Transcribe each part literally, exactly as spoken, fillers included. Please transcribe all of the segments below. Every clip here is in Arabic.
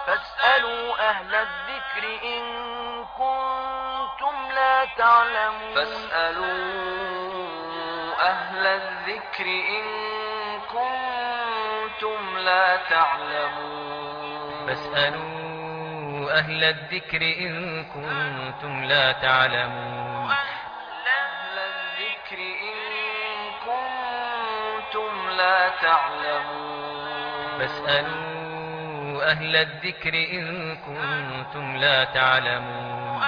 فاسألوا أهل الذكر إن كنتم لا تعلمون فاسألوا أهل الذكر إن كنتم لا تعلمون فاسألوا أهل الذكر إن كنتم لا تعلمون أهل الذكر إن كنتم لا تعلمون فاسألوا أهل الذكر إن كنتم لا تعلمون.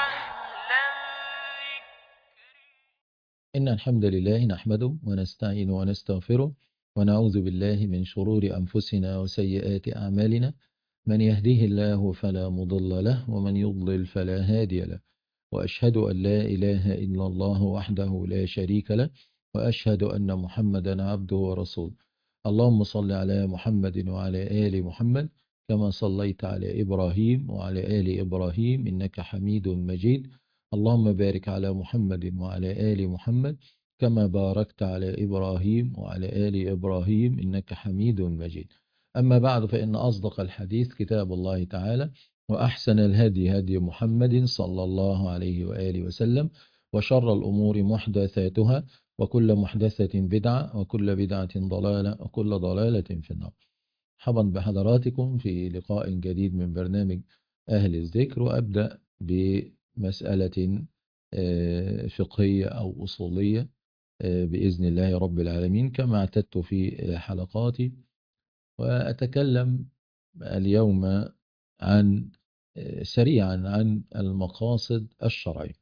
إن الحمد لله نحمده ونستعين ونستغفره ونعوذ بالله من شرور أنفسنا وسيئات أعمالنا. من يهديه الله فلا مضل له ومن يضلل فلا هادي له، وأشهد أن لا إله إلا الله وحده لا شريك له، وأشهد أن محمدا عبده ورسوله. اللهم صل على محمد وعلى آل محمد كما صليت على إبراهيم وعلى آل إبراهيم إنك حميد مجيد. اللهم بارك على محمد وعلى آل محمد كما باركت على إبراهيم وعلى آل إبراهيم إنك حميد مجيد. أما بعد، فإن أصدق الحديث كتاب الله تعالى، وأحسن الهدي هدي محمد صلى الله عليه وآله وسلم، وشر الأمور محدثاتها، وكل محدثة بدعة، وكل بدعة ضلالة، وكل ضلالة في النار. مرحبا بحضراتكم في لقاء جديد من برنامج أهل الذكر، وأبدأ بمسألة فقهية أو أصولية بإذن الله رب العالمين كما اعتدت في حلقاتي. وأتكلم اليوم عن سريعا عن المقاصد الشرعية.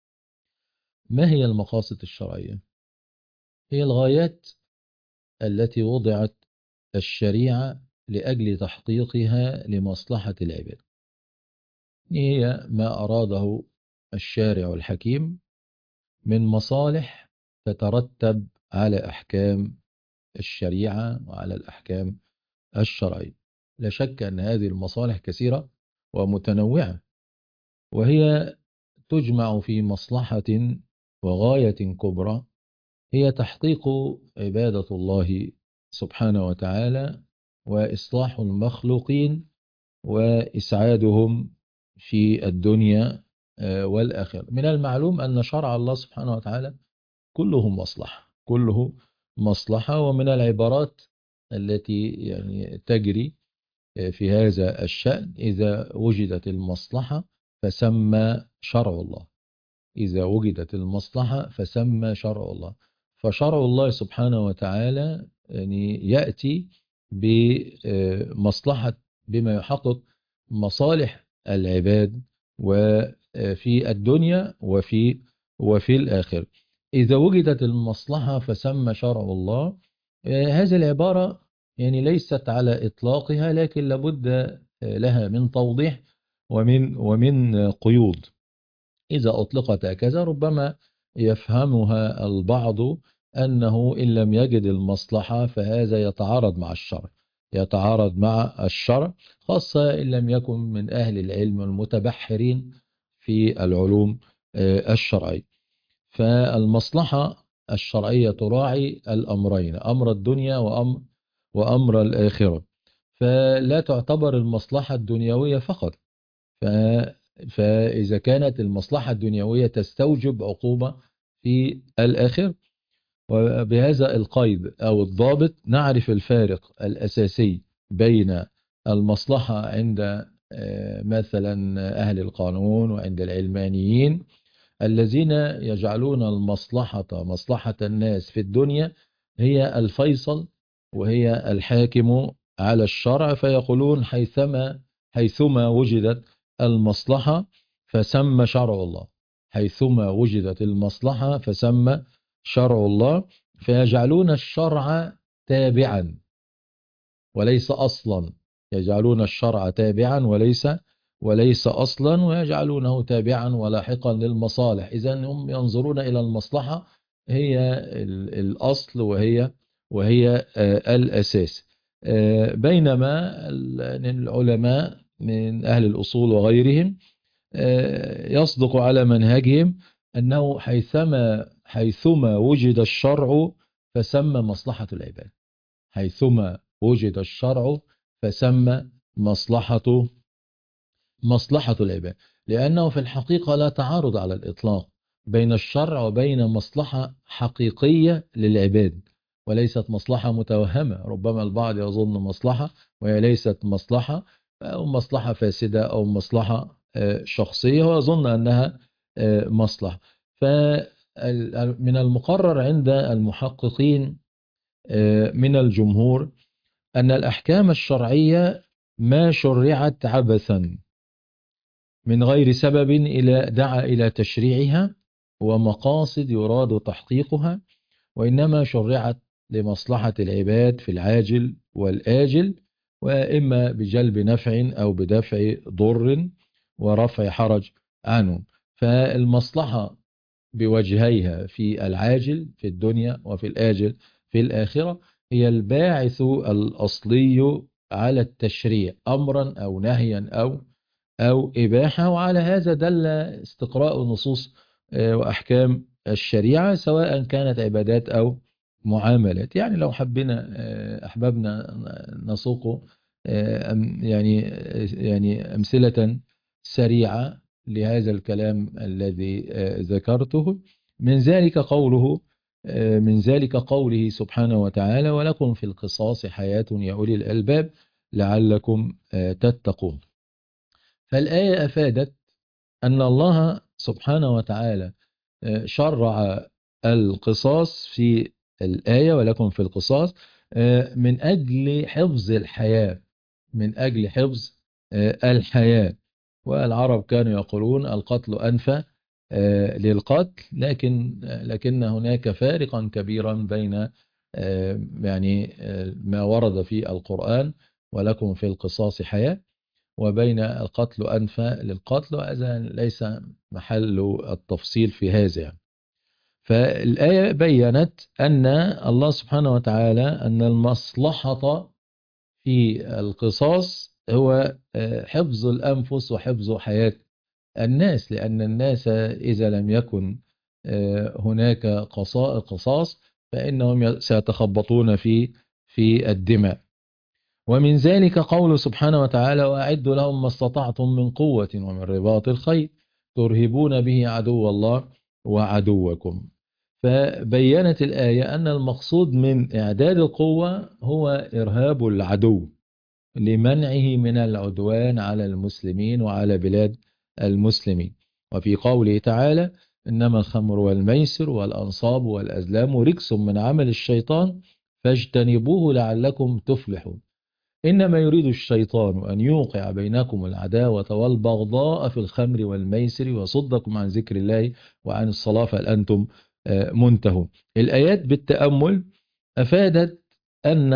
ما هي المقاصد الشرعية؟ هي الغايات التي وضعت الشريعة لأجل تحقيقها لمصلحة العباد. هي ما أراده الشارع الحكيم من مصالح تترتب على أحكام الشريعة وعلى الأحكام الشرعية. لا شك أن هذه المصالح كثيرة ومتنوعة، وهي تجمع في مصلحة وغاية كبرى، هي تحقيق عبادة الله سبحانه وتعالى، وإصلاح المخلوقين، وإسعادهم في الدنيا والآخرة. من المعلوم أن شرع الله سبحانه وتعالى كله مصلحة، كله مصلحة. ومن العبارات التي يعني تجري في هذا الشأن: إذا وجدت المصلحة فسمى شرع الله. إذا وجدت المصلحة فسمى شرع الله. فشرع الله سبحانه وتعالى يعني يأتي بمصلحة، بما يحقق مصالح العباد وفي الدنيا وفي وفي الآخرة. إذا وجدت المصلحة فسمى شرع الله. هذه العبارة يعني ليست على إطلاقها، لكن لابد لها من توضيح ومن ومن قيود. إذا أطلقت هكذا ربما يفهمها البعض أنه إن لم يجد المصلحة فهذا يتعارض مع الشرع، يتعارض مع الشرع، خاصة إن لم يكن من أهل العلم المتبحرين في العلوم الشرعية. فالمصلحة الشرعية تراعي الأمرين: أمر الدنيا وأمر وأمر الآخرة. فلا تعتبر المصلحة الدنيوية فقط، ف فإذا كانت المصلحة الدنيوية تستوجب عقوبة في الآخر. وبهذا القيد أو الضابط نعرف الفارق الأساسي بين المصلحة عند مثلا أهل القانون وعند العلمانيين الذين يجعلون المصلحة مصلحة الناس في الدنيا هي الفيصل وهي الحاكم على الشرع، فيقولون حيثما حيثما وجدت المصلحة فسمى شرع الله، حيثما وجدت المصلحة فسمى شرع الله. فيجعلون الشرع تابعا وليس أصلا، يجعلون الشرع تابعا وليس وليس أصلا، ويجعلونه تابعا ولاحقا للمصالح. إذن هم ينظرون إلى المصلحة هي الأصل وهي وهي الأساس. بينما العلماء من أهل الأصول وغيرهم يصدق على منهجهم أنه حيثما حيثما وجد الشرع فسمى مصلحة العباد، حيثما وجد الشرع فسمى مصلحة مصلحة العباد، لأنه في الحقيقة لا تعارض على الإطلاق بين الشرع وبين مصلحة حقيقية للعباد، وليست مصلحة متوهمة. ربما البعض يظن مصلحة وهي ليست مصلحة، أو مصلحة فاسدة أو مصلحة شخصية ويظن أنها مصلحة. فمن المقرر عند المحققين من الجمهور أن الأحكام الشرعية ما شرعت عبثا من غير سبب إلى دعا إلى تشريعها ومقاصد يراد تحقيقها، وإنما شرعت لمصلحة العباد في العاجل والآجل، وإما بجلب نفع أو بدفع ضر ورفع حرج عنهم. فالمصلحة بوجهيها في العاجل في الدنيا وفي الآجل في الآخرة هي الباعث الأصلي على التشريع أمرا أو نهيا أو أو إباحة. وعلى هذا دل استقراء نصوص وأحكام الشريعة سواء كانت عبادات أو معاملات. يعني لو حبنا أحببنا نسوق يعني يعني أمثلة سريعة لهذا الكلام الذي ذكرته، من ذلك قوله من ذلك قوله سبحانه وتعالى: ولكم في القصاص حياة يا أولي الألباب لعلكم تتقون. فالآية أفادت أن الله سبحانه وتعالى شرع القصاص في الآية ولكم في القصاص من أجل حفظ الحياة، من أجل حفظ الحياة. والعرب كانوا يقولون القتل أنفى للقتل، لكن لكن هناك فارقا كبيرا بين يعني ما ورد في القرآن ولكم في القصاص حياة وبين القتل أنفى للقتل، وهذا ليس محل التفصيل في هذا. فالآية بيّنت أن الله سبحانه وتعالى أن المصلحة في القصاص هو حفظ الأنفس وحفظ حياة الناس، لأن الناس إذا لم يكن هناك قصاص فإنهم سيتخبطون في في الدماء. ومن ذلك قول سبحانه وتعالى: وأعدوا لهم ما استطعتم من قوة ومن رباط الخيل ترهبون به عدو الله وعدوكم. فبينت الآية أن المقصود من إعداد القوة هو إرهاب العدو لمنعه من العدوان على المسلمين وعلى بلاد المسلمين. وفي قوله تعالى: إنما الخمر والميسر والأنصاب والأزلام رجس من عمل الشيطان فاجتنبوه لعلكم تفلحون. إنما يريد الشيطان أن يوقع بينكم العداوة والبغضاء في الخمر والميسر ويصدكم عن ذكر الله وعن الصلاة فهل أنتم منتهون. الآيات بالتأمل أفادت أن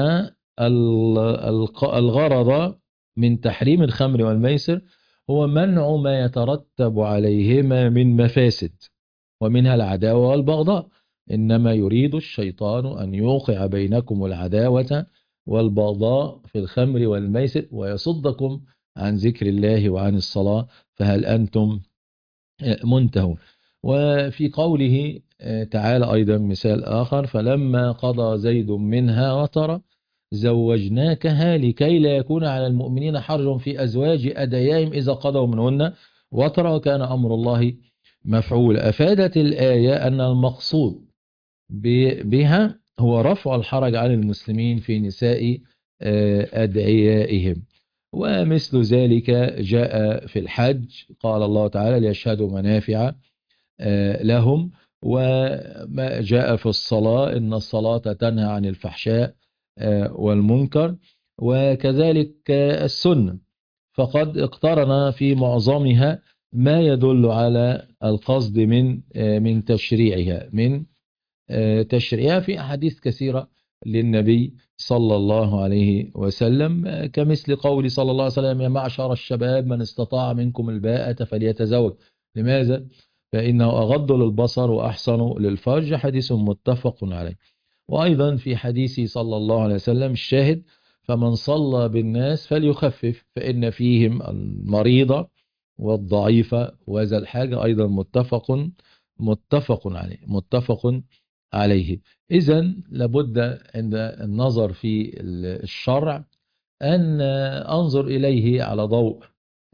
الغرض من تحريم الخمر والميسر هو منع ما يترتب عليهما من مفاسد ومنها العداوة والبغضاء. إنما يريد الشيطان أن يوقع بينكم العداوة والبغضاء في الخمر والميسر ويصدكم عن ذكر الله وعن الصلاة فهل أنتم منتهون. وفي قوله تعالى أيضا مثال آخر: فلما قضى زيد منها وطرا زوجناكها لكي لا يكون على المؤمنين حرج في أزواج أديائهم إذا قضوا منهن وطرا وكان أمر الله مفعول. أفادت الآية أن المقصود بها هو رفع الحرج عن المسلمين في نساء أدعيائهم. ومثل ذلك جاء في الحج، قال الله تعالى: ليشهدوا منافع لهم. وما جاء في الصلاة: إن الصلاة تنهى عن الفحشاء والمنكر. وكذلك السنة، فقد اقترن في معظمها ما يدل على القصد من من تشريعها من تشريعها في أحاديث كثيرة للنبي صلى الله عليه وسلم، كمثل قول صلى الله عليه وسلم: يا معشر الشباب من استطاع منكم الباءة فليتزوج. لماذا؟ فإنه أغض للبصر وأحسن للفرج، حديث متفق عليه. وأيضا في حديث صلى الله عليه وسلم الشاهد: فمن صلى بالناس فليخفف فإن فيهم المريضة والضعيفة وذا الحاجة، أيضا متفق متفق عليه متفق عليه. إذن لابد عند النظر في الشرع أن أنظر إليه على ضوء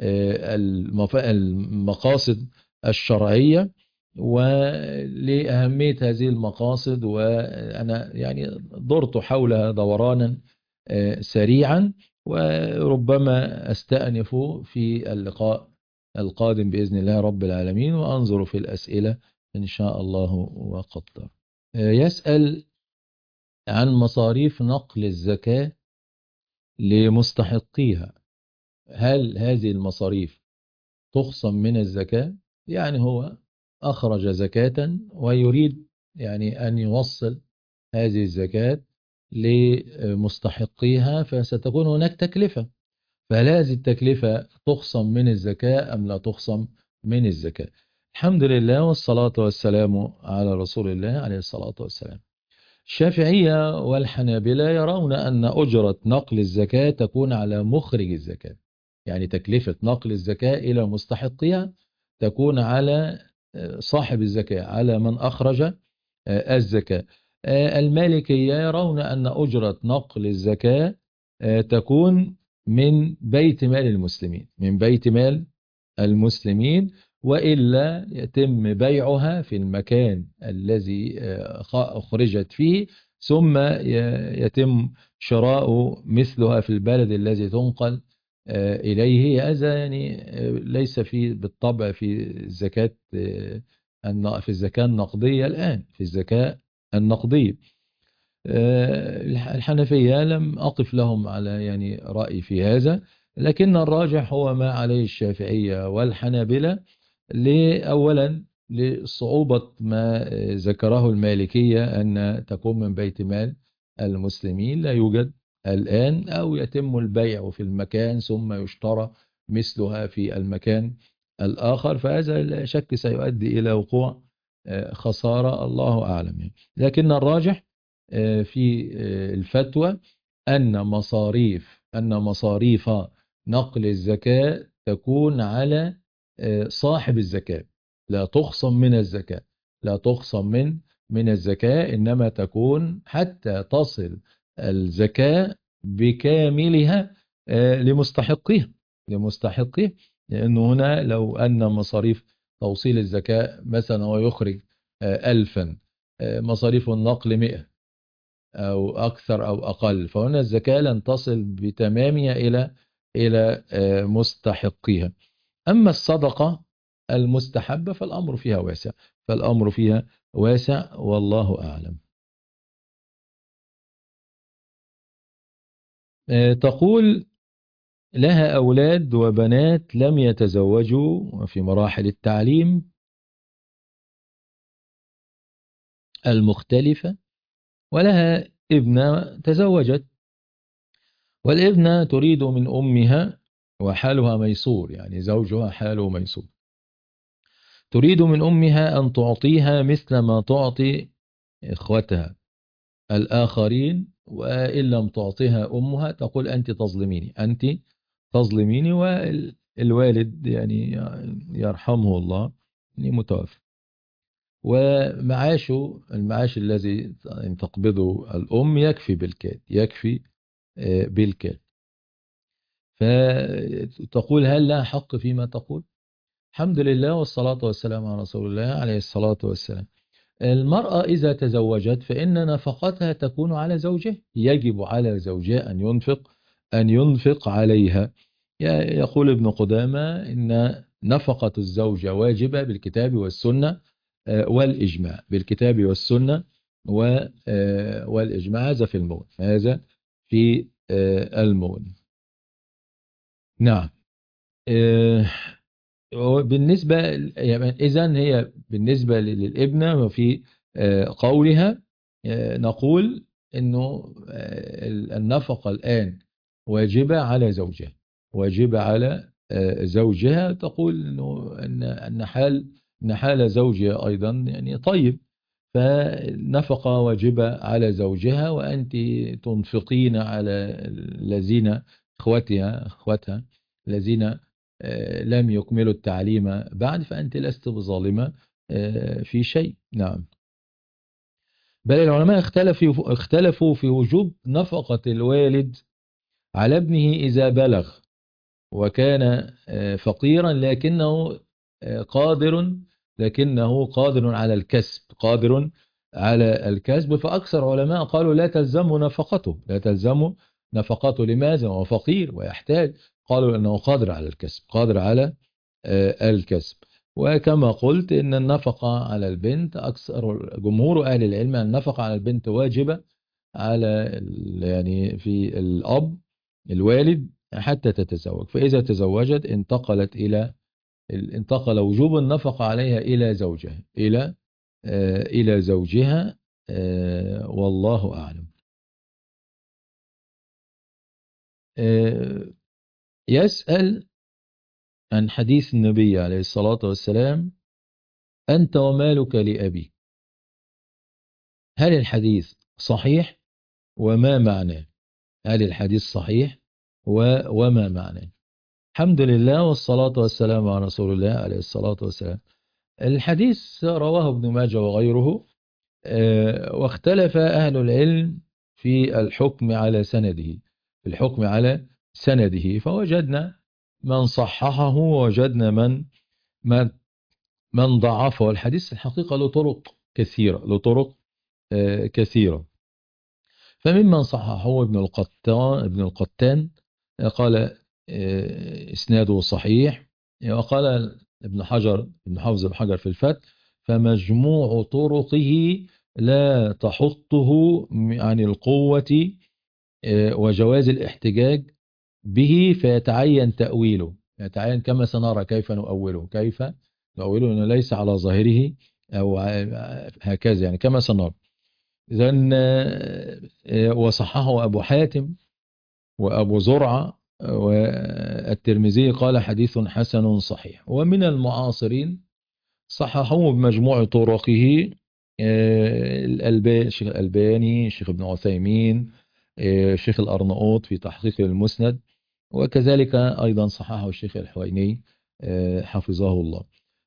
المقاصد الشرعية ولأهمية هذه المقاصد. وأنا يعني دورت حولها دورانا سريعا، وربما أستأنف في اللقاء القادم بإذن الله رب العالمين، وأنظر في الأسئلة إن شاء الله وقدر. يسأل عن مصاريف نقل الزكاة لمستحقيها، هل هذه المصاريف تخصم من الزكاة؟ يعني هو أخرج زكاة ويريد يعني أن يوصل هذه الزكاة لمستحقيها، فستكون هناك تكلفة، فهل هذه التكلفة تخصم من الزكاة أم لا تخصم من الزكاة؟ الحمد لله والصلاة والسلام على رسول الله عليه الصلاة والسلام. الشافعية والحنابلة يرون أن أجرة نقل الزكاة تكون على مخرج الزكاة، يعني تكلفة نقل الزكاة إلى مستحقها تكون على صاحب الزكاة، على من أخرج الزكاة. المالكية يرون أن أجرة نقل الزكاة تكون من بيت مال المسلمين، من بيت مال المسلمين، وإلا يتم بيعها في المكان الذي أخرجت فيه، ثم يتم شراء مثلها في البلد الذي تنقل إليه. هذا يعني ليس في بالطبع في الزكاة في الزكاة النقدية الآن، في الزكاة النقدية. الحنفية لم أقف لهم على يعني رأي في هذا، لكن الراجح هو ما عليه الشافعية والحنابلة، أولا لصعوبة ما ذكره المالكية أن تكون من بيت مال المسلمين، لا يوجد الآن، أو يتم البيع في المكان ثم يشترى مثلها في المكان الآخر، فهذا لا شك سيؤدي إلى وقوع خسارة، الله أعلم. لكن الراجح في الفتوى أن مصاريف أن مصاريف نقل الزكاة تكون على صاحب الزكاة، لا تخصم من الزكاة، لا تخصم من من الزكاة، إنما تكون حتى تصل الزكاة بكاملها لمستحقها لمستحقه لأنه هنا لو أن مصاريف توصيل الزكاة مثلا هو يخرج ألفا، مصاريف النقل مئة أو أكثر أو أقل، فهنا الزكاة لن تصل بتمامها إلى إلى مستحقيها. أما الصدقة المستحبة فالأمر فيها واسع فالأمر فيها واسع والله أعلم. تقول لها أولاد وبنات لم يتزوجوا في مراحل التعليم المختلفة، ولها ابنة تزوجت، والابنة تريد من أمها وحالها ميسور، يعني زوجها حاله ميسور، تريد من أمها أن تعطيها مثل ما تعطي إخوتها الآخرين، وإن لم تعطيها أمها تقول أنت تظلميني أنت تظلميني والوالد يعني يرحمه الله يعني متوفى، ومعاشه المعاش الذي تقبضه الأم يكفي بالكاد يكفي بالكاد. فتقول هل لها حق فيما تقول؟ الحمد لله والصلاة والسلام على رسول الله عليه الصلاة والسلام. المرأة إذا تزوجت فإن نفقتها تكون على زوجها، يجب على زوجها أن ينفق أن ينفق عليها. يقول ابن قدامة إن نفقة الزوجة واجبة بالكتاب والسنة والإجماع، بالكتاب والسنة والإجماع. هذا في المون هذا في المون نعم. بالنسبة يعني إذن هي بالنسبة للابنة وفي قولها نقول إنه النفقة الآن واجبة على زوجها واجبة على زوجها. تقول إنه أن حال أن حال زوجها أيضا يعني طيب، فالنفقة واجبة على زوجها، وأنت تنفقين على الذين إخوتها إخوتها الذين لم يكملوا التعليم بعد، فأنت لست بظالمة في شيء. نعم. بل العلماء اختلفوا اختلفوا في وجوب نفقة الوالد على ابنه إذا بلغ، وكان فقيرا لكنه قادر لكنه قادر على الكسب قادر على الكسب فأكثر علماء قالوا لا تلزمه نفقته لا تلزمه نفقته. لماذا؟ هو فقير ويحتاج. قالوا أنه قادر على الكسب قادر على الكسب. وكما قلت إن النفقة على البنت أكثر جمهور أهل العلم أن النفقة على البنت واجبة على يعني في الأب الوالد حتى تتزوج. فإذا تزوجت انتقلت إلى انتقل وجوب النفقة عليها إلى زوجها إلى آه إلى زوجها آه والله أعلم. آه يسأل عن حديث النبي عليه الصلاة والسلام أنت ومالك لأبي. هل الحديث صحيح وما معناه؟ هل الحديث صحيح وما معناه؟ الحمد لله والصلاة والسلام على رسول الله عليه الصلاة والسلام. الحديث رواه ابن ماجه وغيره، واختلف أهل العلم في الحكم على سنده في الحكم على سنده فوجدنا من صححه ووجدنا من من من ضعفه. الحديث الحقيقة له طرق كثيرة له طرق كثيرة. فممن صححه ابن القطان ابن القتان قال اسناده صحيح. وقال ابن حجر ابن حافظ بن حجر في الفتح فمجموع طرقه لا تحطه عن القوة وجواز الاحتجاج به فيتعين تأويله يتعين كما سنرى كيف نؤوله كيف نؤوله أنه ليس على ظاهره أو هكذا يعني كما سنرى. إذن وصححه أبو حاتم وأبو زرعة والترمذي قال حديث حسن صحيح. ومن المعاصرين صححوه بمجموع طرقه الشيخ الألباني الشيخ ابن عثيمين الشيخ الأرناؤوط في تحقيق المسند، وكذلك أيضا صححه الشيخ الحويني حفظه الله.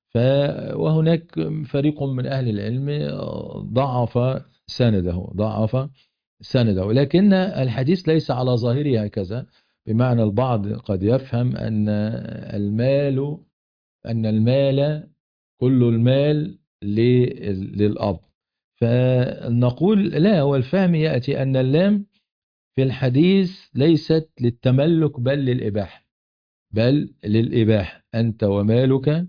وهناك فريق من أهل العلم ضعف سنده ضعف سنده لكن الحديث ليس على ظاهره هكذا. بمعنى البعض قد يفهم أن المال أن المال كل المال للأب، فنقول لا. هو الفهم يأتي أن اللام في الحديث ليست للتملك بل للإباحة بل للإباحة أنت ومالك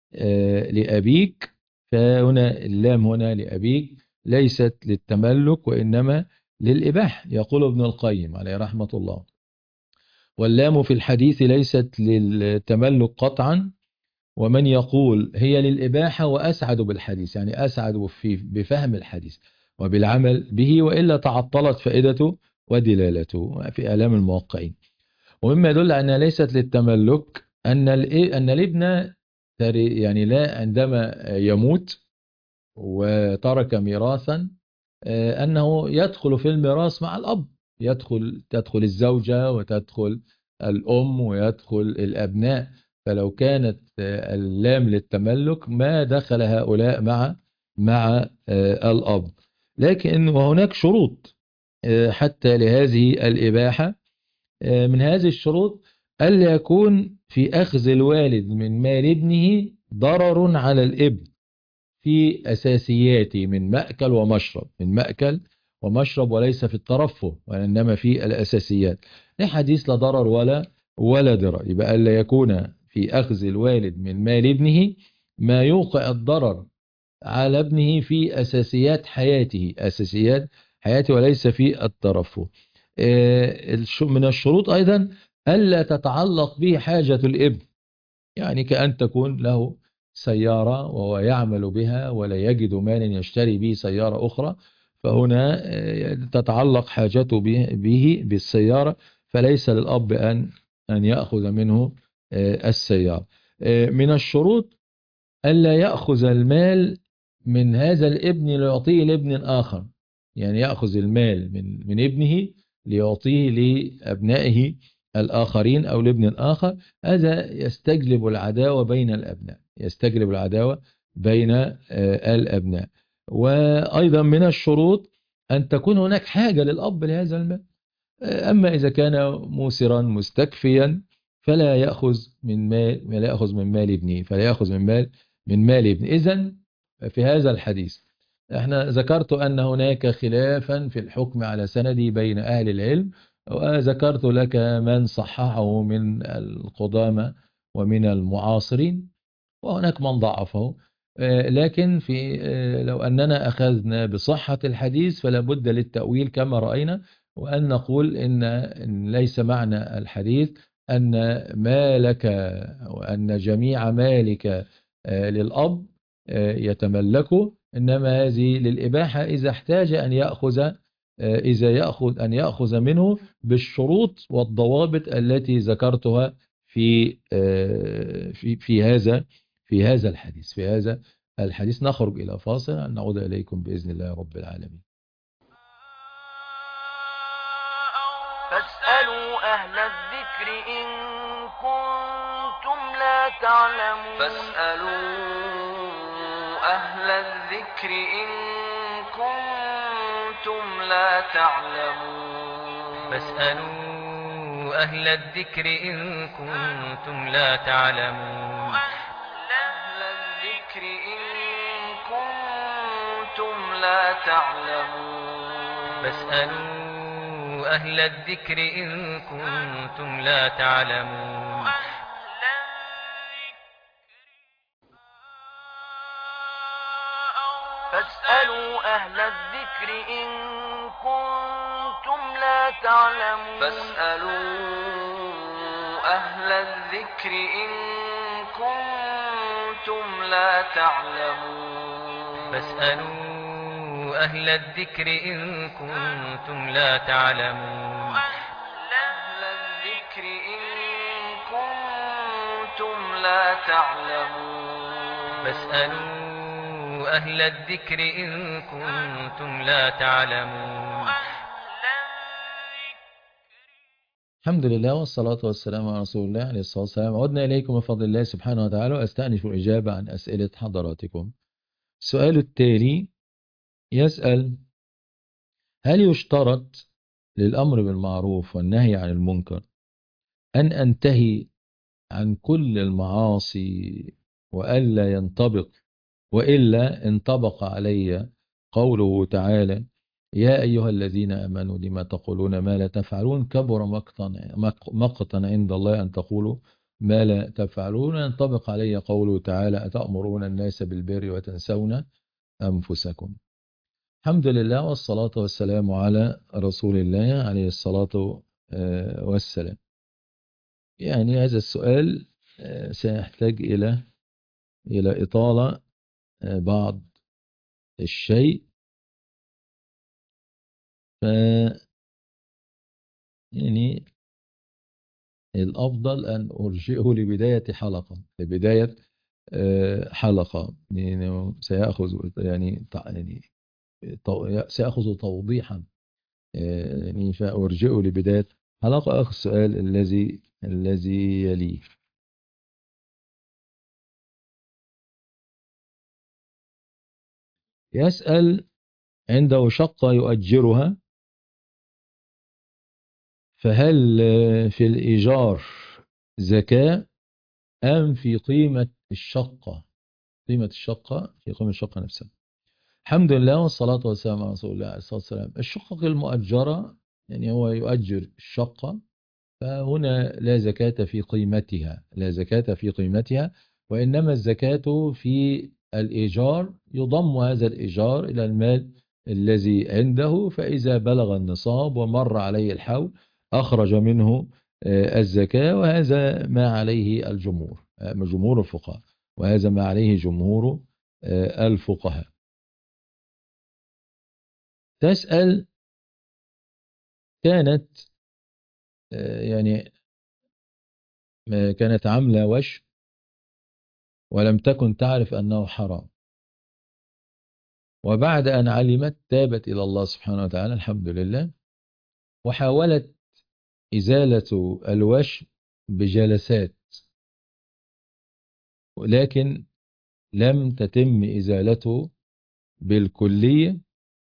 لأبيك. فهنا اللام هنا لأبيك ليست للتملك وإنما للإباحة. يقول ابن القيم عليه رحمة الله واللام في الحديث ليست للتملك قطعا. ومن يقول هي للإباحة وأسعد بالحديث يعني أسعد في بفهم الحديث وبالعمل به وإلا تعطلت فائدته ودلالته في آلام الموقعين. ومما يدل أنها ليست للتملك أن أن الابن يعني لا عندما يموت وترك ميراثا أنه يدخل في الميراث مع الأب. يدخل تدخل الزوجة وتدخل الأم ويدخل الأبناء. فلو كانت اللام للتملك ما دخل هؤلاء مع مع الأب. لكن وهناك شروط حتى لهذه الإباحة. من هذه الشروط ألا يكون في أخذ الوالد من مال ابنه ضرر على الابن في أساسياته من مأكل ومشرب من مأكل ومشرب وليس في الترفه وإنما في الأساسيات. لحديث لا ضرر ولا ولا ضرر. يبقى ألا يكون في أخذ الوالد من مال ابنه ما يوقع الضرر على ابنه في أساسيات حياته أساسيات حياته وليس في الترفه. من الشروط أيضا ألا تتعلق به حاجة الابن يعني كأن تكون له سيارة وهو يعمل بها ولا يجد مال يشتري به سيارة أخرى فهنا تتعلق حاجته به بالسيارة فليس للأب أن أن يأخذ منه السيارة. من الشروط ألا يأخذ المال من هذا الابن ليعطيه لابن آخر يعني يأخذ المال من من ابنه ليعطيه لأبنائه الآخرين أو لابن آخر. هذا يستجلب العداوة بين الأبناء يستجلب العداوة بين الأبناء. وأيضا من الشروط أن تكون هناك حاجة للأب لهذا المال. أما إذا كان موسرا مستكفيا فلا يأخذ من مال فلا يأخذ من مال ابنه فلا يأخذ من مال من مال ابنه. إذن في هذا الحديث احنا ذكرت أن هناك خلافا في الحكم على سندي بين أهل العلم، وذكرت لك من صححه من القدامى ومن المعاصرين، وهناك من ضعفه. آه، لكن في آه، لو أننا أخذنا بصحة الحديث فلا بد للتأويل كما رأينا، وأن نقول إن إن ليس معنى الحديث أن مالك وأن جميع مالك آه، للأب آه، يتملكه، إنما هذه للإباحة إذا احتاج أن يأخذ آه، إذا يأخذ أن يأخذ منه بالشروط والضوابط التي ذكرتها في آه، في في هذا في هذا الحديث في هذا الحديث نخرج إلى فاصل، نعود إليكم بإذن الله رب العالمين. فاسألوا أهل الذكر إن كنتم لا تعلمون فاسألوا أهل الذكر إن كنتم لا تعلمون فاسألوا أهل الذكر إن كنتم لا تعلمون أهل الذكر إن كنتم لا تعلمون فاسألوا أهل الذكر إن كنتم لا تعلمون فاسألوا أهل الذكر إن كنتم لا تعلمون فاسألوا أهل الذكر إن كنتم لا تعلمون فاسألوا أهل الذكر إن كنتم لا تعلمون أهل الذكر إن كنتم لا تعلمون فاسألوا أهل الذكر إن كنتم لا تعلمون. الحمد لله والصلاة والسلام على رسول الله عليه الصلاة والسلام. عدنا إليكم بفضل الله سبحانه وتعالى، وأستأنف الإجابة عن أسئلة حضراتكم. السؤال التالي يسأل: هل يشترط للأمر بالمعروف والنهي عن المنكر أن أنتهي عن كل المعاصي وألا ينطبق وإلا انطبق علي قوله تعالى: يا أيها الذين آمنوا لما تقولون ما لا تفعلون كبر مقتا عند الله أن تقولوا ما لا تفعلون؟ ينطبق علي قوله تعالى: أتأمرون الناس بالبر وتنسون أنفسكم. الحمد لله والصلاة والسلام على رسول الله عليه الصلاة والسلام. يعني هذا السؤال سيحتاج إلى إلى إطالة بعض الشيء، ف يعني الأفضل أن أرجئه لبداية حلقة لبداية حلقة يعني سيأخذ يعني يعني سيأخذ توضيحا، يعني فأرجئه لبداية حلقة. أخذ السؤال الذي الذي يليه: يسأل: عنده شقة يؤجرها، فهل في الإيجار زكاة أم في قيمة الشقة قيمة الشقة في قيمة الشقة نفسها؟ الحمد لله والصلاة والسلام على رسول الله عليه الصلاة والسلام. الشقة المؤجرة يعني هو يؤجر الشقة، فهنا لا زكاة في قيمتها لا زكاة في قيمتها وإنما الزكاة في الإيجار. يضم هذا الإيجار إلى المال الذي عنده، فإذا بلغ النصاب ومر عليه الحول أخرج منه الزكاة، وهذا ما عليه الجمهور جمهور الفقهاء وهذا ما عليه جمهور الفقهاء. تسأل: كانت يعني كانت عاملة وش ولم تكن تعرف أنه حرام، وبعد أن علمت تابت إلى الله سبحانه وتعالى الحمد لله، وحاولت إزالة الوش بجلسات، ولكن لم تتم إزالته بالكلية،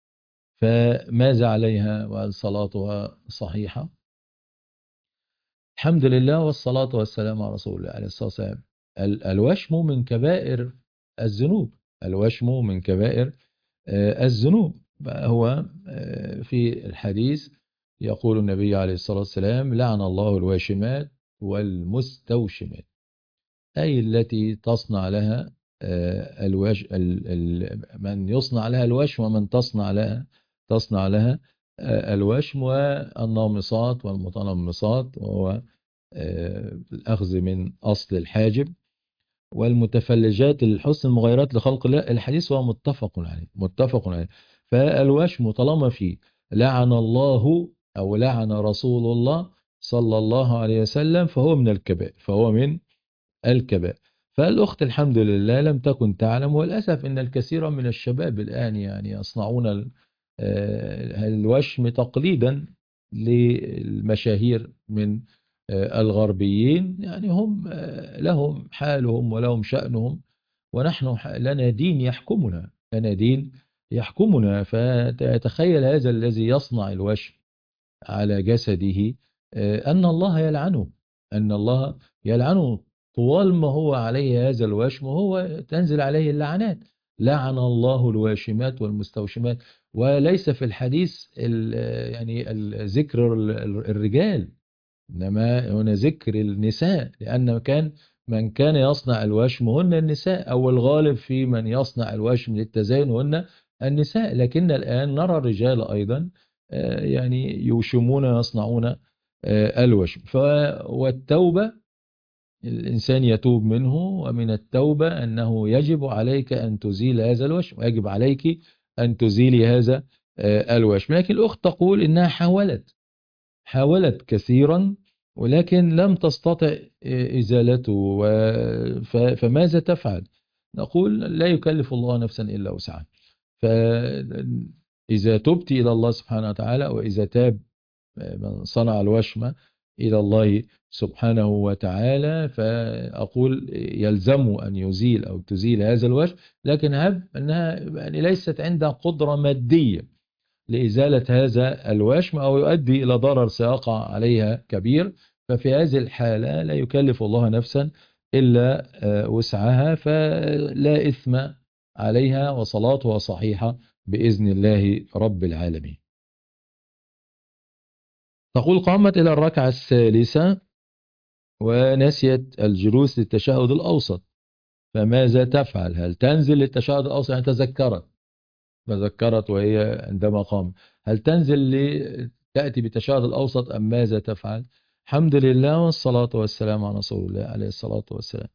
فماذا عليها؟ وهل صلاتها صحيحة؟ الحمد لله والصلاة والسلام على رسول الله عليه الصلاة والسلام. ال- الوشم من كبائر الذنوب، الوشم من كبائر آه، الذنوب. هو آه، في الحديث يقول النبي عليه الصلاة والسلام: لعن الله الواشمات والمستوشمات، أي التي تصنع لها آه، الوش ال- ال- من يصنع لها الوشم ومن تصنع لها تصنع لها آه، الوشم، والنامصات والمتنمصات، وهو آه، الأخذ من أصل الحاجب، والمتفلجات الحسن المغيرات لخلق الله. الحديث هو متفق عليه، متفق عليه. فالوشم طالما فيه لعن الله أو لعن رسول الله صلى الله عليه وسلم فهو من الكبائر، فهو من الكبائر. فالأخت الحمد لله لم تكن تعلم، وللأسف إن الكثير من الشباب الآن يعني يصنعون ال- آه، الوشم تقليدا للمشاهير من آه، الغربيين. يعني هم آه، لهم حالهم ولهم شأنهم، ونحن ح- لنا دين يحكمنا، لنا دين يحكمنا. فتتخيل هذا الذي يصنع الوشم على جسده آه، أن الله يلعنه، أن الله يلعنه طوال ما هو عليه هذا الوشم، وهو تنزل عليه اللعنات. لعن الله الواشمات والمستوشمات. وليس في الحديث ال- يعني ال- ذكر ال- ال- الرجال، إنما هنا ذكر النساء، لأن كان من كان يصنع الوشم هن النساء، أو الغالب في من يصنع الوشم للتزين هن النساء. لكن الآن نرى الرجال أيضا آه، يعني يوشمون ويصنعون آه، الوشم. ف والتوبة الإنسان يتوب منه، ومن التوبة أنه يجب عليك أن تزيل هذا الوشم، ويجب عليك أن تزيلي هذا آه، الوشم. لكن الأخت تقول إنها حاولت حاولت كثيرا ولكن لم تستطع إزالته، و- ف- فماذا تفعل؟ نقول: لا يكلف الله نفسا إلا وسعها. فإذا تبت إلى الله سبحانه وتعالى، وإذا تاب من صنع الوشم إلى الله سبحانه وتعالى، فأقول يلزمه أن يزيل أو تزيل هذا الوشم. لكن هب أنها يعني ليست عندها قدرة مادية لإزالة هذا الوشم، أو يؤدي إلى ضرر سيقع عليها كبير، ففي هذه الحالة لا يكلف الله نفسا إلا آه، وسعها، فلا إثم عليها، وصلاتها صحيحة بإذن الله رب العالمين. تقول: قامت إلى الركعة الثالثة ونسيت الجلوس للتشهد الأوسط، فماذا تفعل؟ هل تنزل للتشهد الأوسط؟ يعني تذكرت تذكرت وهي عندما قام، هل تنزل لتأتي بالتشهد الأوسط أم ماذا تفعل؟ الحمد لله والصلاة والسلام على رسول الله عليه الصلاة والسلام.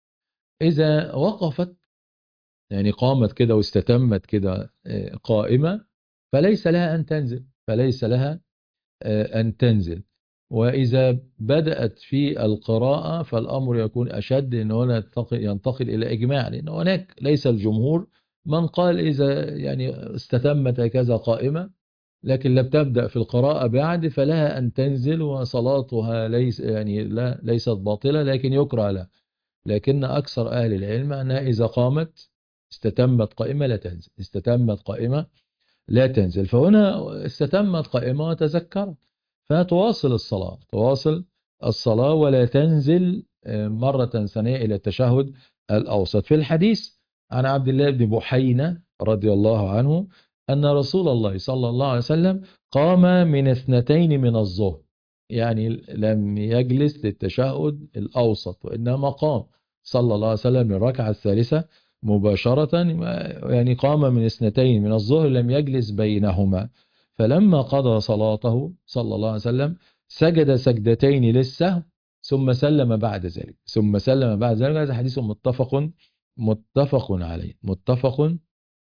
إذا وقفت يعني قامت كده واستتمت كده آه، قائمة، فليس لها أن تنزل، فليس لها آه، أن تنزل. وإذا بدأت في القراءة فالأمر يكون أشد، إن هنا ينتقل ينتقل إلى إجماع، لأن هناك ليس الجمهور من قال إذا يعني استتمت هكذا قائمة لكن لم تبدأ في القراءة بعد فلها أن تنزل، وصلاتها ليس يعني لا ليست باطلة، لكن يكره لها. لكن أكثر أهل العلم أنها إذا قامت استتمت قائمة لا تنزل، استتمت قائمة لا تنزل. فهنا استتمت قائمة وتذكرت، فتواصل الصلاة، تواصل الصلاة ولا تنزل آه، مرة ثانية إلى التشهد الأوسط. في الحديث عن عبد الله بن بحينة رضي الله عنه أن رسول الله صلى الله عليه وسلم قام من اثنتين من الظهر، يعني لم يجلس للتشهد الأوسط، وإنما قام صلى الله عليه وسلم من الركعة الثالثة مباشرة، يعني قام من اثنتين من الظهر لم يجلس بينهما. فلما قضى صلاته صلى الله عليه وسلم سجد سجدتين للسهو ثم سلم بعد ذلك، ثم سلم بعد ذلك. هذا حديث متفق متفق عليه، متفق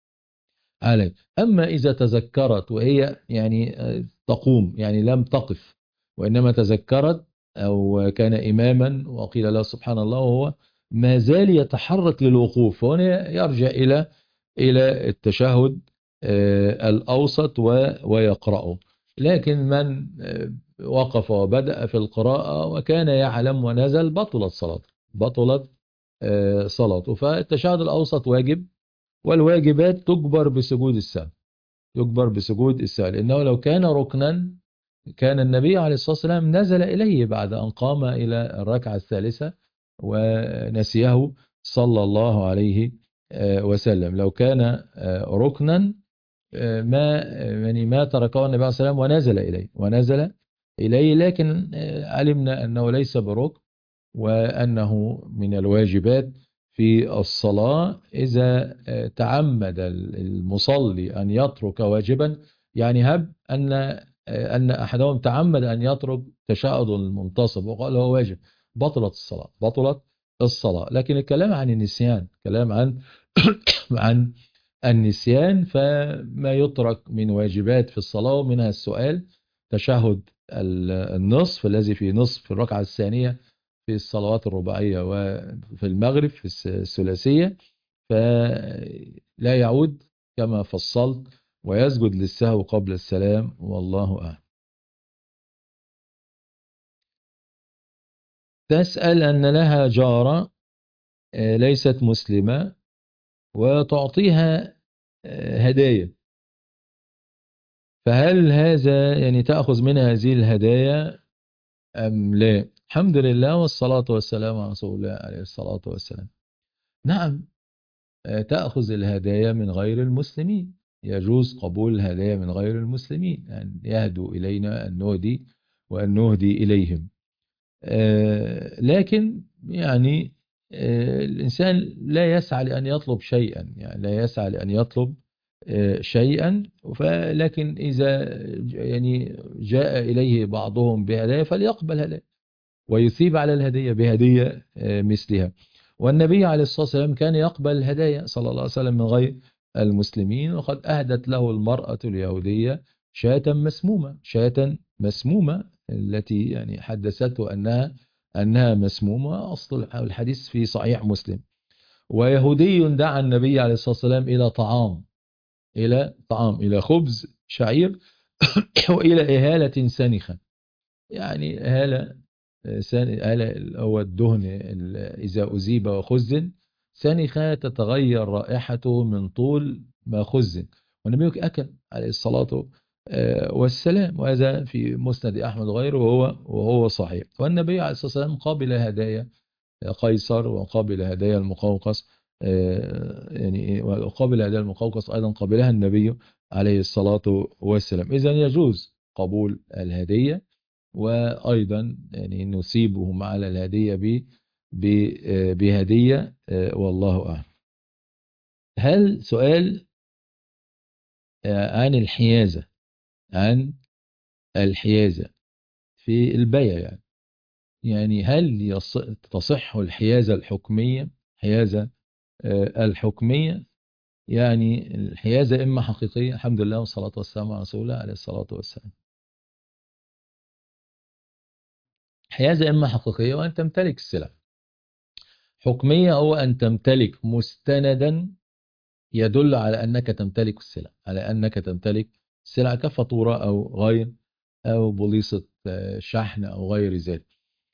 عليه. أما إذا تذكرت وهي يعني آه، تقوم، يعني لم تقف وإنما تذكرت، أو كان إماما وقيل له سبحان الله وهو ما زال يتحرك للوقوف، فهنا يرجع إلى إلى التشهد آه، الأوسط و- ويقرأه. لكن من آه، وقف وبدأ في القراءة وكان يعلم ونزل بطلت صلاته، بطلت آه، صلاته. فالتشهد الأوسط واجب، والواجبات تجبر بسجود السهو، يجبر بسجود السهو، لأنه لو كان ركنا كان النبي عليه الصلاة والسلام نزل إليه بعد أن قام إلى الركعة الثالثة ونسيه صلى الله عليه وسلم. لو كان ركنا ما يعني ما تركه النبي عليه الصلاة والسلام ونزل إليه ونزل إليه لكن علمنا أنه ليس بركن، وأنه من الواجبات في الصلاة. إذا تعمد المصلي أن يترك واجبا، يعني هب أن أن أحدهم تعمد أن يترك تشهد المنتصف وقال هو واجب، بطلت الصلاة بطلت الصلاة. لكن الكلام عن النسيان، كلام عن عن النسيان، فما يترك من واجبات في الصلاة ومنها السؤال، تشهد النصف الذي في نصف الركعة الثانية في الصلوات الرباعية وفي المغرب في الثلاثية، فلا يعود كما فصلت، ويسجد للسهو قبل السلام، والله أعلم. تسأل أن لها جارة ليست مسلمة وتعطيها هدايا، فهل هذا يعني تأخذ منها هذه الهدايا أم لا؟ الحمد لله والصلاة والسلام على رسول الله عليه الصلاة والسلام. نعم، تأخذ الهدايا من غير المسلمين، يجوز قبول الهدايا من غير المسلمين، أن يهدوا إلينا أن نهدي وأن نهدي إليهم. لكن يعني الإنسان لا يسعى لأن يطلب شيئا، يعني لا يسعى لأن يطلب شيئا، لكن إذا يعني جاء إليه بعضهم بهدايا فليقبل هدايا ويثيب على الهدية بهدية مثلها. والنبي عليه الصلاة والسلام كان يقبل الهدايا صلى الله عليه وسلم من غير المسلمين، وقد أهدت له المرأة اليهودية شاة مسمومة، شاة مسمومة التي يعني حدثته أنها أنها مسمومة. أصل الحديث في صحيح مسلم. ويهودي دعا النبي عليه الصلاة والسلام إلى طعام إلى طعام إلى خبز شعير وإلى إهالة سنخة، يعني إهالة سنخة هو الدهن إذا أزيب وخزن، سنخة تتغير رائحته من طول ما خزن، والنبي أكل عليه الصلاة والسلام، وهذا في مسند أحمد وغيره وهو, وهو صحيح. والنبي عليه الصلاة والسلام قابل هدايا قيصر وقابل هدايا المقوقس، يعني وقابل هدايا المقوقس أيضا قابلها النبي عليه الصلاة والسلام. إذن يجوز قبول الهدية، وأيضا يعني نصيبهم على الهدية بهدية، والله أعلم. هل سؤال عن الحيازة عن الحيازة في البيع، يعني يعني هل تصح الحيازة الحكمية حيازة الحكمية يعني الحيازة إما حقيقية، الحمد لله والصلاة والسلام على رسول الله عليه الصلاة والسلام. حيازة إما حقيقية وأن تمتلك السلع، حكمية هو أن تمتلك مستندا يدل على أنك تمتلك السلع، على أنك تمتلك السلع كفاتورة أو غير، أو بوليصة شحن أو غير ذلك.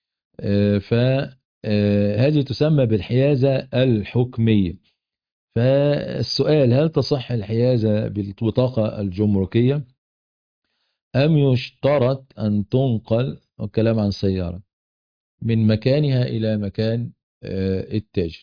فهذه تسمى بالحيازة الحكمية. فالسؤال، هل تصح الحيازة بالبطاقة الجمركية أم يشترط أن تنقل، والكلام عن سيارة، من مكانها إلى مكان التاجر؟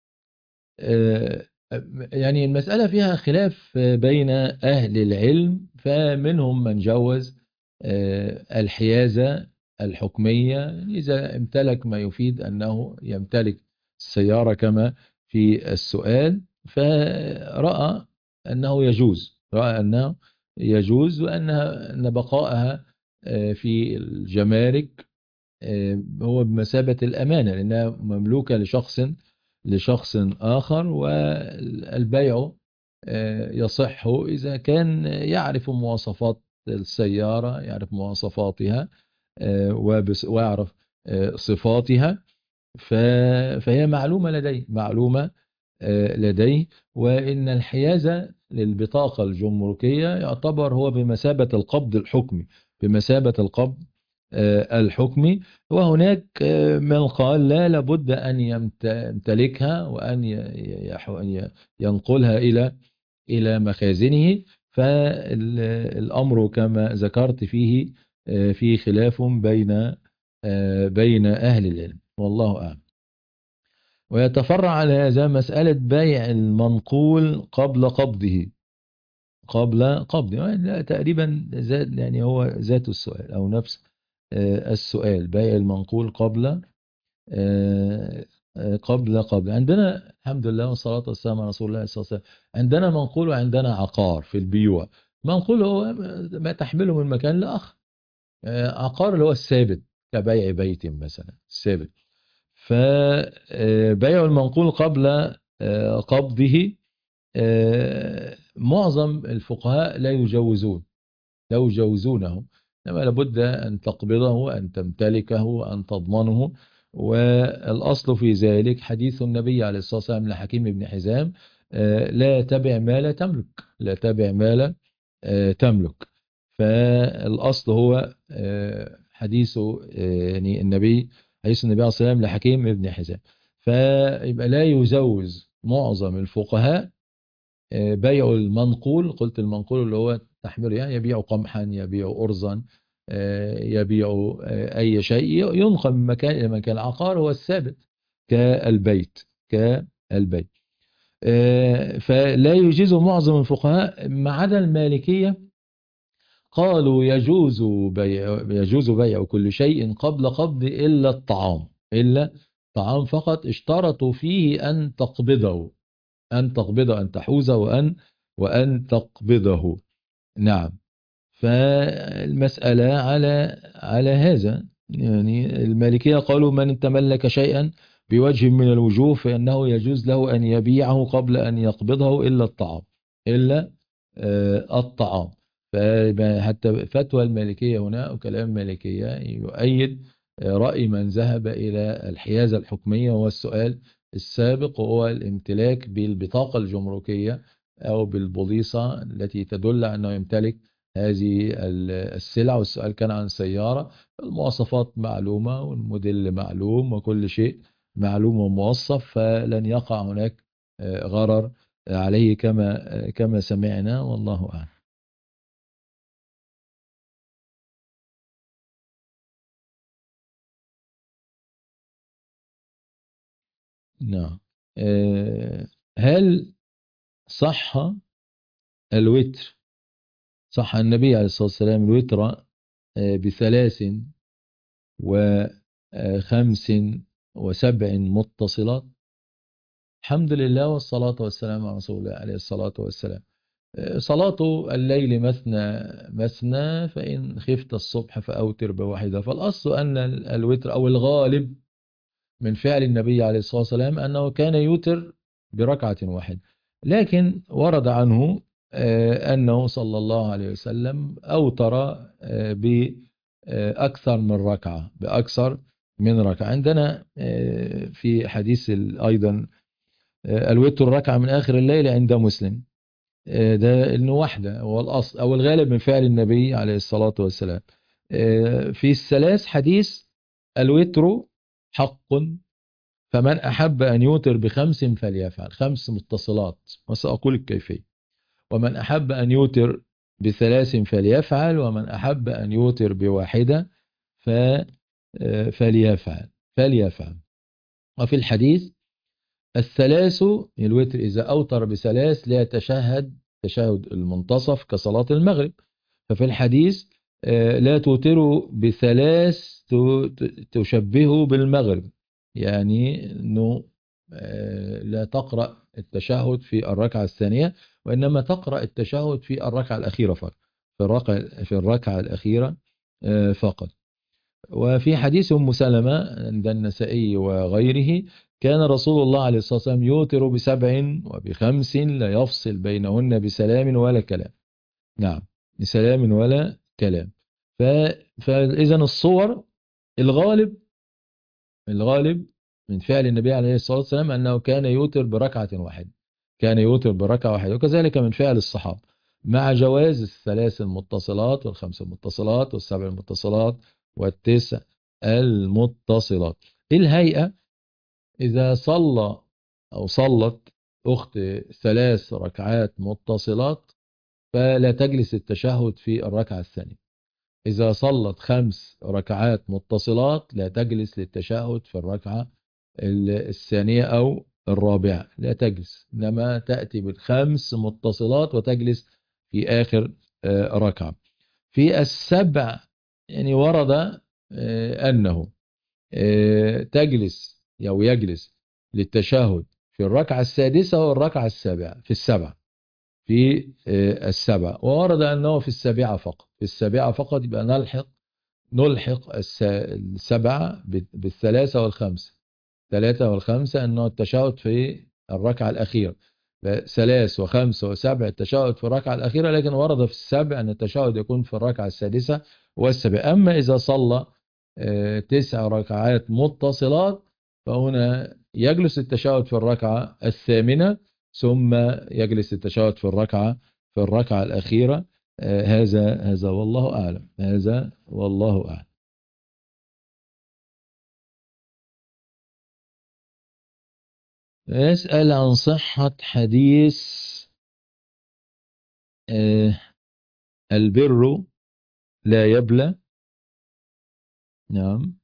يعني المسألة فيها خلاف بين أهل العلم، فمنهم من جوز الحيازة الحكمية إذا امتلك ما يفيد أنه يمتلك السيارة كما في السؤال، فرأى أنه يجوز رأى أنه يجوز وأنها أن بقائها في الجمارك هو بمثابة الأمانة، لأنها مملوكة لشخص لشخص آخر، والبيع يصح إذا كان يعرف مواصفات السيارة، يعرف مواصفاتها ويعرف صفاتها، فهي معلومة لديه معلومة لديه. وإن الحيازة للبطاقة الجمركية يعتبر هو بمثابة القبض الحكمي بمثابة القبض الحكمي. وهناك من قال لا، لابد أن يمتلكها وأن ينقلها إلى إلى مخازنه، فالأمر كما ذكرت فيه في خلاف بين بين أهل العلم، والله أعلم. ويتفرع على هذا مسألة بيع المنقول قبل قبضه، قبل قبضه يعني تقريبا ذات، يعني هو ذات السؤال أو نفس السؤال، بيع المنقول قبل قبل قبل عندنا الحمد لله والصلاة والسلام على رسول الله صلى الله عليه وسلم. عندنا منقول وعندنا عقار في البيوع. منقول هو ما تحمله من مكان لآخر، عقار اللي هو الثابت كبيع بيت مثلا الثابت. فبيع المنقول قبل قبضه معظم الفقهاء لا يجوزون لا يجوزونه، إنما لابد أن تقبضه، أن تمتلكه، أن تضمنه. والأصل في ذلك حديث النبي عليه الصلاة والسلام لحكيم بن حزام: لا تبع ما لا تملك، لا تبع ما لا تملك. فالأصل هو حديث يعني النبي حديث النبي عليه الصلاة والسلام لحكيم بن حزام. فيبقى لا يجوز معظم الفقهاء بيع المنقول. قلت المنقول اللي هو تحمله، يعني يبيع قمحا، يبيع أرزا، يبيع أي شيء ينقل من مكان إلى مكان. العقار هو الثابت كالبيت كالبيت. فلا يجيز معظم الفقهاء ما عدا المالكية، قالوا يجوز بيع يجوز بيع كل شيء قبل قبض إلا الطعام، إلا طعام فقط. اشترطوا فيه أن تقبضه، أن تقبضه، أن تحوزه، وأن وأن تقبضه. نعم. فالمسألة على على هذا، يعني المالكية قالوا من تملك شيئا بوجه من الوجوه فإنه يجوز له أن يبيعه قبل أن يقبضه إلا الطعام، إلا الطعام. فحتى فتوى المالكية هنا وكلام المالكية يؤيد رأي من ذهب إلى الحيازة الحكمية، وهو السؤال السابق، وهو الامتلاك بالبطاقة الجمركية أو بالبوليصة التي تدل على أنه يمتلك هذه السلع. والسؤال كان عن سيارة، المواصفات معلومة والموديل معلوم وكل شيء معلوم وموصف، فلن يقع هناك غرر عليه كما كما سمعنا، والله أعلم. نعم. هل صح الوتر، صح النبي عليه الصلاة والسلام الوتر بثلاث وخمس وسبع متصلات؟ الحمد لله والصلاة والسلام على رسول الله عليه الصلاة والسلام. صلاة الليل مثنى مثنى، فإن خفت الصبح فأوتر بواحدة. فالأصل أن الوتر أو الغالب من فعل النبي عليه الصلاة والسلام أنه كان يوتر بركعة واحدة، لكن ورد عنه أنه صلى الله عليه وسلم أوتر بأكثر من ركعة بأكثر من ركعة. عندنا في حديث أيضا الوتر ركعة من آخر الليل عند مسلم، ده إنه واحدة هو الأصل أو الغالب من فعل النبي عليه الصلاة والسلام. في الثلاث حديث الوتر حق، فمن أحب أن يوتر بخمس فليفعل، خمس متصلات وسأقول الكيفية. ومن أحب أن يوتر بثلاث فليفعل، ومن أحب أن يوتر بواحدة فليفعل فليفعل. وفي الحديث الثلاث الوتر إذا أوتر بثلاث لا يتشهد تشهد المنتصف كصلاة المغرب. ففي الحديث لا توتروا بثلاث تشبهوا بالمغرب، يعني أنه لا تقرأ التشهد في الركعة الثانية، وإنما تقرأ التشهد في الركعة الأخيرة فقط، في الركعة, في الركعة الأخيرة فقط. وفي حديث أم سلمة عند النسائي وغيره كان رسول الله عليه الصلاة والسلام يوتر بسبع وبخمس لا يفصل بينهن بسلام ولا كلام. نعم، بسلام ولا كلام. فإذا الصور الغالب الغالب من فعل النبي عليه الصلاة والسلام أنه كان يوتر بركعة واحدة، كان يوتر بركعة واحدة. وكذلك من فعل الصحابة، مع جواز الثلاث المتصلات والخمس المتصلات والسبع المتصلات والتسع المتصلات. الهيئة إذا صلى أو صلت أخت ثلاث ركعات متصلات فلا تجلس التشهد في الركعة الثانية، إذا صلت خمس ركعات متصلات لا تجلس للتشهد في الركعة الثانية أو الرابعة، لا تجلس، إنما تأتي بالخمس متصلات وتجلس في آخر ركعة. في السبع يعني ورد أنه تجلس أو يجلس للتشهد في الركعة السادسة والركعة السابعة في السبع في السبع، وورد أنه في السابعة فقط، في السابعة فقط يبقى نلحق نلحق السبعة بالثلاثة والخمسة، ثلاثة والخمسة أنه التشهد في الركعة الأخيرة، ثلاث وخمسة وسبع التشهد في الركعة الأخيرة، لكن ورد في السبع أن التشهد يكون في الركعة السادسة والسابعة. أما إذا صلى تسع ركعات متصلات فهنا يجلس التشهد في الركعة الثامنة ثم يجلس التشهد في الركعة في الركعة الأخيرة. هذا هذا والله أعلم، هذا والله أعلم. يسأل عن صحة حديث آه البر لا يبلى. نعم،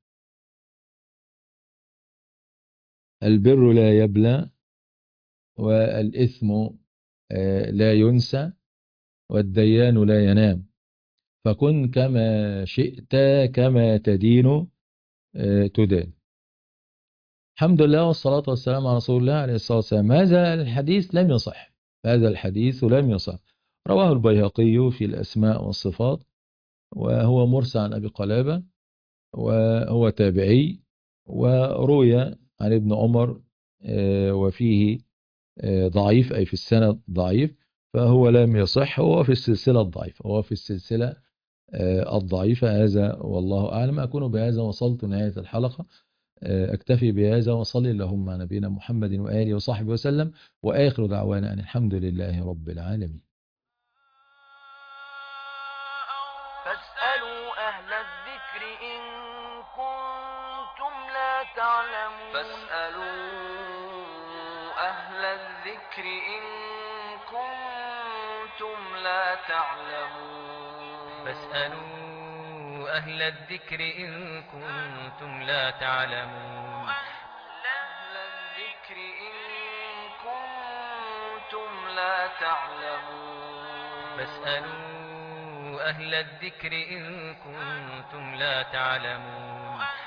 البر لا يبلى والإثم آه لا ينسى والديان لا ينام، فكن كما شئت كما تدين آه تدان. الحمد لله والصلاة والسلام على رسول الله عليه الصلاة والسلام. هذا الحديث لم يصح، هذا الحديث لم يصح. رواه البيهقي في الأسماء والصفات، وهو مرسل عن أبي قلابة وهو تابعي، وروي عن ابن عمر وفيه ضعيف، أي في السند ضعيف، فهو لم يصح، هو في السلسلة الضعيفة، هو في السلسلة الضعيفة. هذا والله أعلم. أكون بهذا وصلت نهاية الحلقة، أكتفي بهذا وصلي اللهم على نبينا محمد وآله وصحبه وسلم، وآخر دعوانا أن الحمد لله رب العالمين. فاسألوا أهل الذكر إن كنتم لا تعلمون فاسألوا أهل الذكر إن كنتم لا تعلمون فاسألوا أهل الذكر إن كنتم لا تعلمون أهل الذكر إن كنتم لا تعلمون فاسألوا أهل الذكر إن كنتم لا تعلمون